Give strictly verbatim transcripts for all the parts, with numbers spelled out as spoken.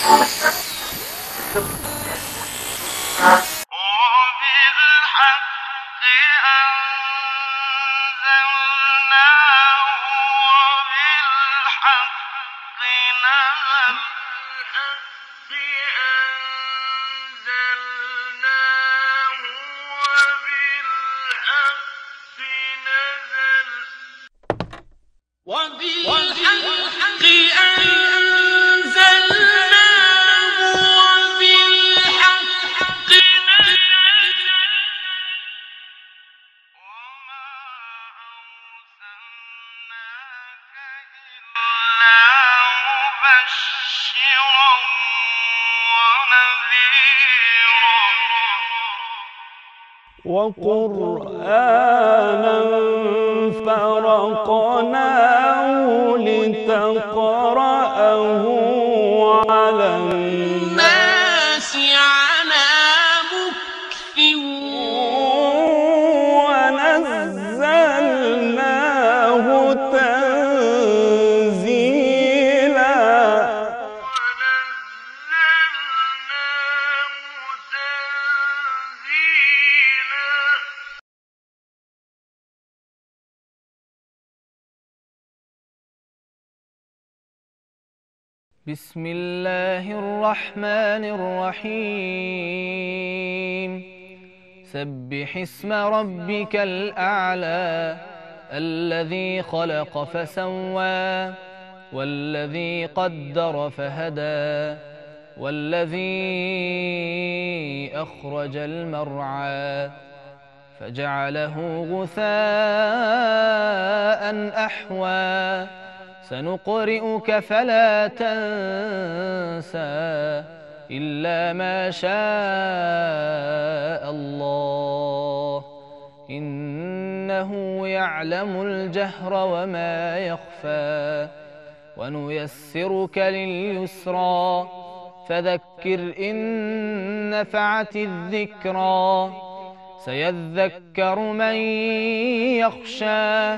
وقرآنا فرقناه لتقرأه على الناس على مكث ونزلناه تنزيلا. بسم الله الرحمن الرحيم. سبح اسم ربك الأعلى الذي خلق فسوى والذي قدر فهدى والذي أخرج المرعى فجعله غثاء أحوى سنقرئك فلا تنسى إلا ما شاء الله إنه يعلم الجهر وما يخفى ونيسرك لليسرى فذكر إن نفعت الذكرى سيذكر من يخشى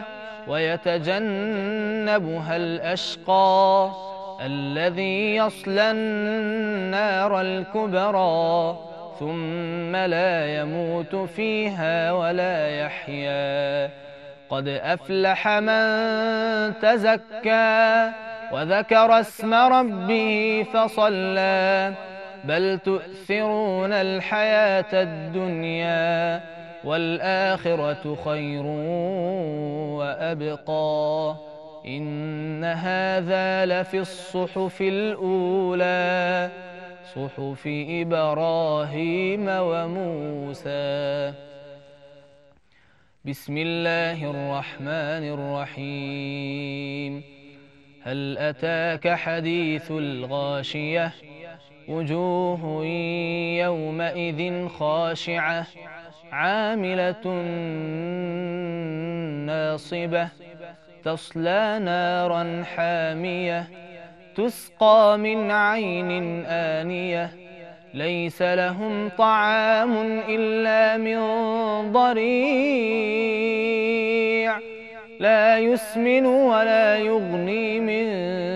ويتجنبها الأشقى الذي يصلى النار الكبرى ثم لا يموت فيها ولا يحيا قد أفلح من تزكى وذكر اسم ربه فصلى بل تؤثرون الحياة الدنيا والآخرة خير وأبقى إن هذا لفي الصحف الأولى صحف إبراهيم وموسى. بسم الله الرحمن الرحيم. هل أتاك حديث الغاشية وجوه يومئذ خاشعة عاملة ناصبة تصلى نارا حامية تسقى من عين آنية ليس لهم طعام إلا من ضريع لا يسمن ولا يغني من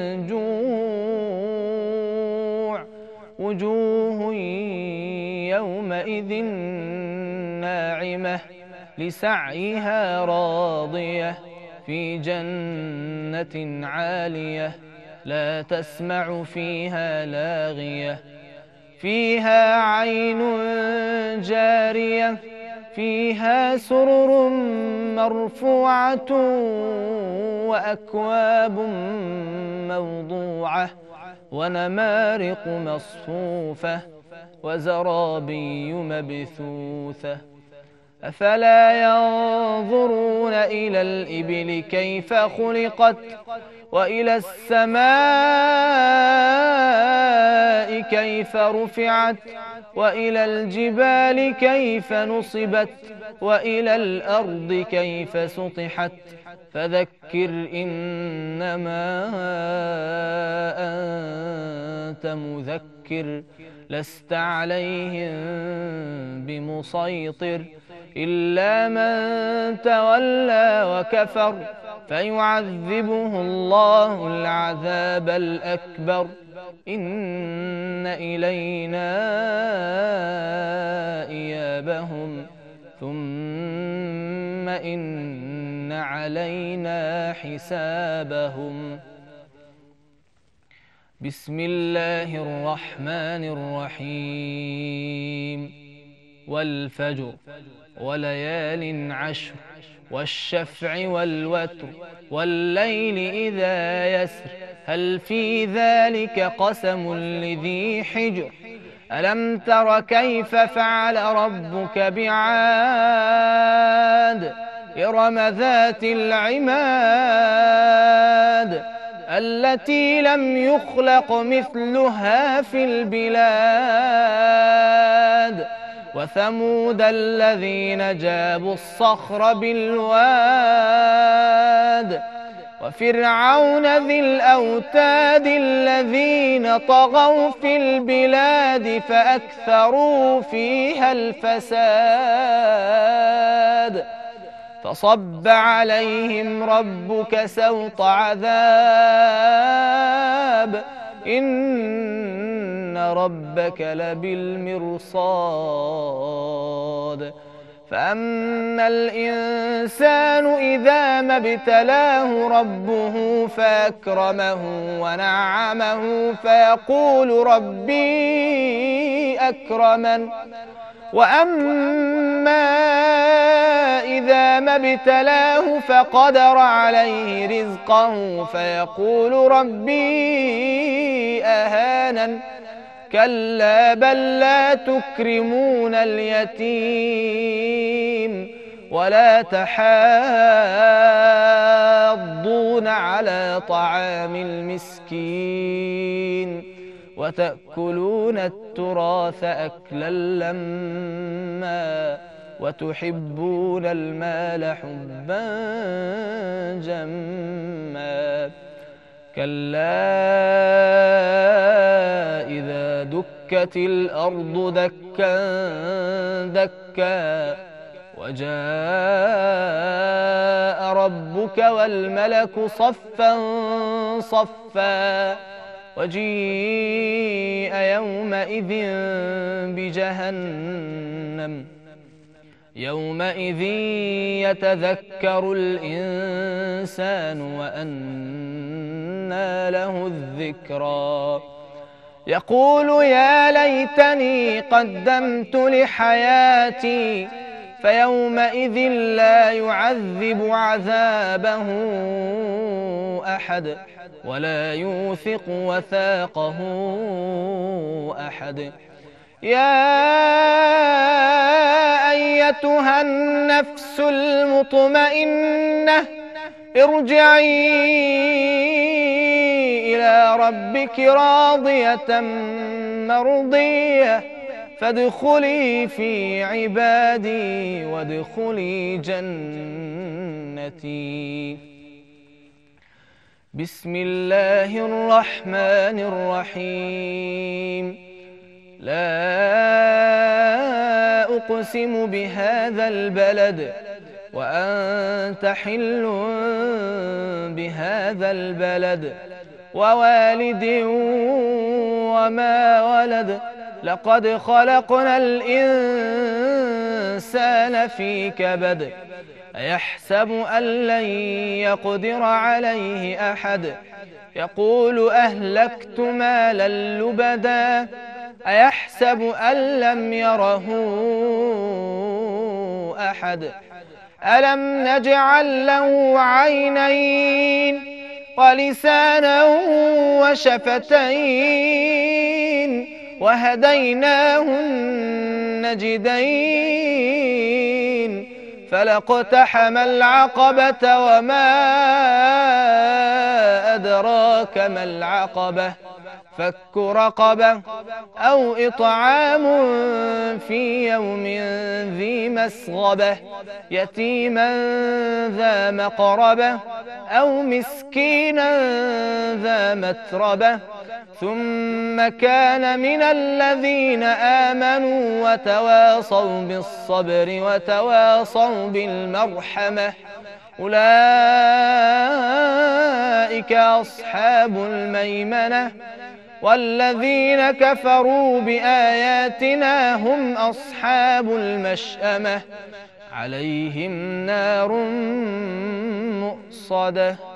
جوع وجوه يومئذ ناعمة لسعيها راضية في جنة عالية لا تسمع فيها لاغية فيها عين جارية فيها سرر مرفوعة وأكواب موضوعة ونمارق مصفوفة وزرابي مبثوثة أفلا ينظرون إلى الإبل كيف خلقت وإلى السماء كيف رفعت وإلى الجبال كيف نصبت وإلى الأرض كيف سطحت فذكر إنما أنت مذكر لست عليهم بمسيطر إلا من تولى وكفر فيعذبه الله العذاب الأكبر إن إلينا إيابهم ثم إن علينا حسابهم. بسم الله الرحمن الرحيم. والفجر وليال عشر والشفع والوتر والليل إذا يسر هل في ذلك قسم لذي حجر ألم تر كيف فعل ربك بعاد إرم ذات العماد التي لم يخلق مثلها في البلاد وثمود الذين جابوا الصخر بالواد وفرعون ذي الأوتاد الذين طغوا في البلاد فأكثروا فيها الفساد فصب عليهم ربك سوط عذاب إن ربك لبالمرصاد فأما الإنسان إذا ما ابتلاه ربه فأكرمه ونعمه فيقول ربي أكرمن وأما إذا ما ابتلاه فقدر عليه رزقه فيقول ربي أهانن كلا بل لا تكرمون اليتيم ولا تحاضون على طعام المسكين وتأكلون التراث أكلا لما وتحبون المال حبا جما كلا إذا دكت الأرض دكا دكا وجاء ربك والملك صفا صفا وجيء يومئذ بجهنم يومئذ يتذكر الإنسان وأنى له الذكرى يقول يا ليتني قدمت لحياتي فيومئذ لا يعذب عذابه أحد ولا يوثق وثاقه أحد يا أيتها النفس المطمئنة ارجعي إلى ربك راضية مرضية فادخلي في عبادي وادخلي جنتي. بسم الله الرحمن الرحيم. لا أقسم بهذا البلد وأنت حل بهذا البلد ووالد وما ولد لقد خلقنا الإنسان في كبد أيحسب أن لن يقدر عليه أحد يقول أهلكت مالا لبدا أيحسب أن لم يره أحد ألم نجعل له عينين ولسانا وشفتين وهديناه النجدين فلاقتحم العقبة وما أدراك ما العقبة فك رقبة أو إطعام في يوم ذي مسغبة يتيما ذا مقربة أو مسكينا ذا متربة ثم كان من الذين آمنوا وتواصوا بالصبر وتواصوا بالمرحمة أولئك أصحاب الميمنة والذين كفروا بآياتنا هم أصحاب المشأمة عليهم نار مؤصدة.